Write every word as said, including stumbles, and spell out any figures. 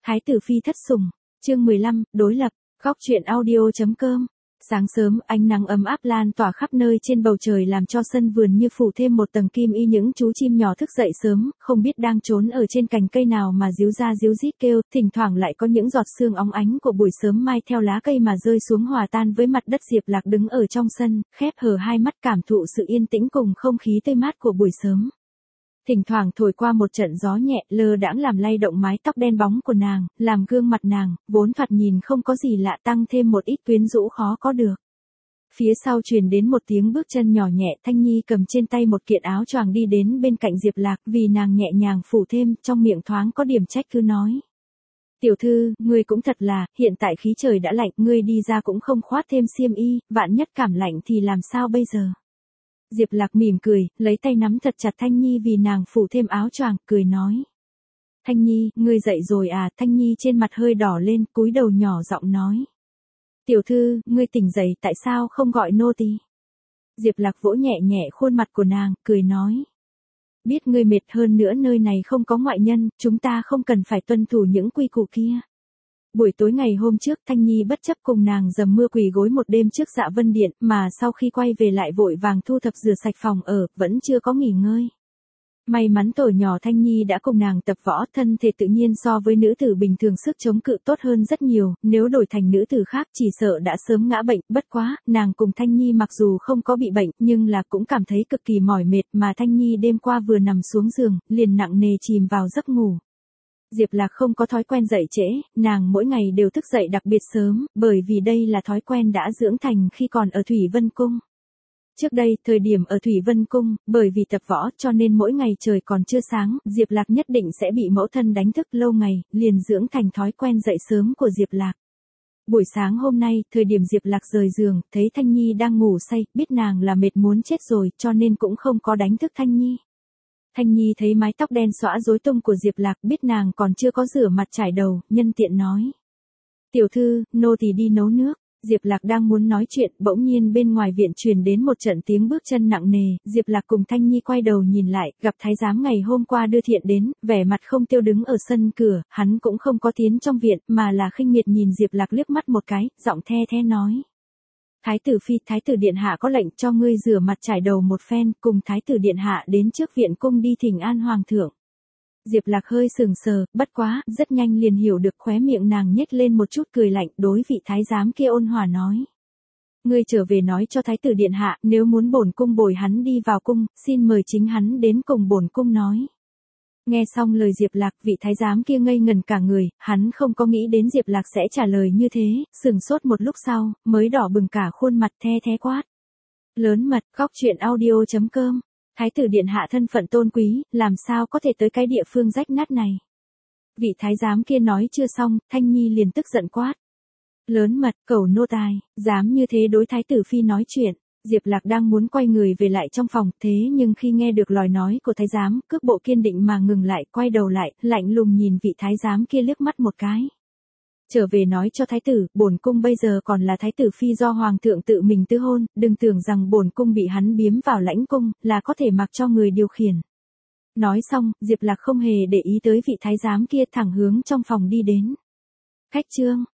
Thái tử phi thất sủng, chương mười lăm, đối lập, góc truyện audio.com. Sáng sớm, ánh nắng ấm áp lan tỏa khắp nơi trên bầu trời làm cho sân vườn như phủ thêm một tầng kim y. Những chú chim nhỏ thức dậy sớm, không biết đang trốn ở trên cành cây nào mà ríu ra ríu rít kêu, thỉnh thoảng lại có những giọt sương óng ánh của buổi sớm mai theo lá cây mà rơi xuống hòa tan với mặt đất. Diệp Lạc đứng ở trong sân, khép hờ hai mắt cảm thụ sự yên tĩnh cùng không khí tươi mát của buổi sớm. Thỉnh thoảng thổi qua một trận gió nhẹ lơ đãng làm lay động mái tóc đen bóng của nàng, làm gương mặt nàng, vốn thoạt nhìn không có gì lạ tăng thêm một ít quyến rũ khó có được. Phía sau truyền đến một tiếng bước chân nhỏ nhẹ, Thanh Nhi cầm trên tay một kiện áo choàng đi đến bên cạnh Diệp Lạc, vì nàng nhẹ nhàng phủ thêm, trong miệng thoáng có điểm trách cứ nói. Tiểu thư, ngươi cũng thật là, hiện tại khí trời đã lạnh, ngươi đi ra cũng không khoác thêm xiêm y, vạn nhất cảm lạnh thì làm sao bây giờ? Diệp Lạc mỉm cười, lấy tay nắm thật chặt Thanh Nhi vì nàng phủ thêm áo choàng, cười nói. Thanh Nhi, ngươi dậy rồi à? Thanh Nhi trên mặt hơi đỏ lên, cúi đầu nhỏ giọng nói. Tiểu thư, ngươi tỉnh dậy, tại sao không gọi nô tỳ? Diệp Lạc vỗ nhẹ nhẹ khuôn mặt của nàng, cười nói. Biết ngươi mệt, hơn nữa nơi này không có ngoại nhân, chúng ta không cần phải tuân thủ những quy củ kia. Buổi tối ngày hôm trước, Thanh Nhi bất chấp cùng nàng dầm mưa quỳ gối một đêm trước Dạ Vân Điện, mà sau khi quay về lại vội vàng thu thập rửa sạch phòng ở, vẫn chưa có nghỉ ngơi. May mắn tổ nhỏ Thanh Nhi đã cùng nàng tập võ, thân thể tự nhiên so với nữ tử bình thường sức chống cự tốt hơn rất nhiều, nếu đổi thành nữ tử khác chỉ sợ đã sớm ngã bệnh. Bất quá, nàng cùng Thanh Nhi mặc dù không có bị bệnh, nhưng là cũng cảm thấy cực kỳ mỏi mệt, mà Thanh Nhi đêm qua vừa nằm xuống giường, liền nặng nề chìm vào giấc ngủ. Diệp Lạc không có thói quen dậy trễ, nàng mỗi ngày đều thức dậy đặc biệt sớm, bởi vì đây là thói quen đã dưỡng thành khi còn ở Thủy Vân Cung. Trước đây, thời điểm ở Thủy Vân Cung, bởi vì tập võ cho nên mỗi ngày trời còn chưa sáng, Diệp Lạc nhất định sẽ bị mẫu thân đánh thức lâu ngày, liền dưỡng thành thói quen dậy sớm của Diệp Lạc. Buổi sáng hôm nay, thời điểm Diệp Lạc rời giường, thấy Thanh Nhi đang ngủ say, biết nàng là mệt muốn chết rồi, cho nên cũng không có đánh thức Thanh Nhi. Thanh Nhi thấy mái tóc đen xõa rối tung của Diệp Lạc, biết nàng còn chưa có rửa mặt trải đầu, nhân tiện nói. Tiểu thư, nô tỳ đi nấu nước. Diệp Lạc đang muốn nói chuyện, bỗng nhiên bên ngoài viện truyền đến một trận tiếng bước chân nặng nề, Diệp Lạc cùng Thanh Nhi quay đầu nhìn lại, gặp thái giám ngày hôm qua đưa thiện đến, vẻ mặt không tiêu đứng ở sân cửa, hắn cũng không có tiến trong viện, mà là khinh miệt nhìn Diệp Lạc liếc mắt một cái, giọng the the nói. Thái tử phi, thái tử điện hạ có lệnh cho ngươi rửa mặt trải đầu một phen, cùng thái tử điện hạ đến trước viện cung đi thỉnh an hoàng thượng. Diệp Lạc hơi sừng sờ, bất quá, rất nhanh liền hiểu được, khóe miệng nàng nhếch lên một chút cười lạnh, đối vị thái giám kia ôn hòa nói. Ngươi trở về nói cho thái tử điện hạ, nếu muốn bổn cung bồi hắn đi vào cung, xin mời chính hắn đến cùng bổn cung nói. Nghe xong lời Diệp Lạc, vị thái giám kia ngây ngần cả người, hắn không có nghĩ đến Diệp Lạc sẽ trả lời như thế, sừng sốt một lúc sau, mới đỏ bừng cả khuôn mặt, the thé quát. Lớn mật, góc truyện audio.com. Thái tử điện hạ thân phận tôn quý, làm sao có thể tới cái địa phương rách nát này. Vị thái giám kia nói chưa xong, Thanh Nhi liền tức giận quát. Lớn mật, cẩu nô tài, dám như thế đối thái tử phi nói chuyện. Diệp Lạc đang muốn quay người về lại trong phòng, thế nhưng khi nghe được lời nói của thái giám, cước bộ kiên định mà ngừng lại, quay đầu lại, lạnh lùng nhìn vị thái giám kia liếc mắt một cái. Trở về nói cho thái tử, bổn cung bây giờ còn là thái tử phi do hoàng thượng tự mình tư hôn, đừng tưởng rằng bổn cung bị hắn biếm vào lãnh cung, là có thể mặc cho người điều khiển. Nói xong, Diệp Lạc không hề để ý tới vị thái giám kia, thẳng hướng trong phòng đi đến. Khách trương,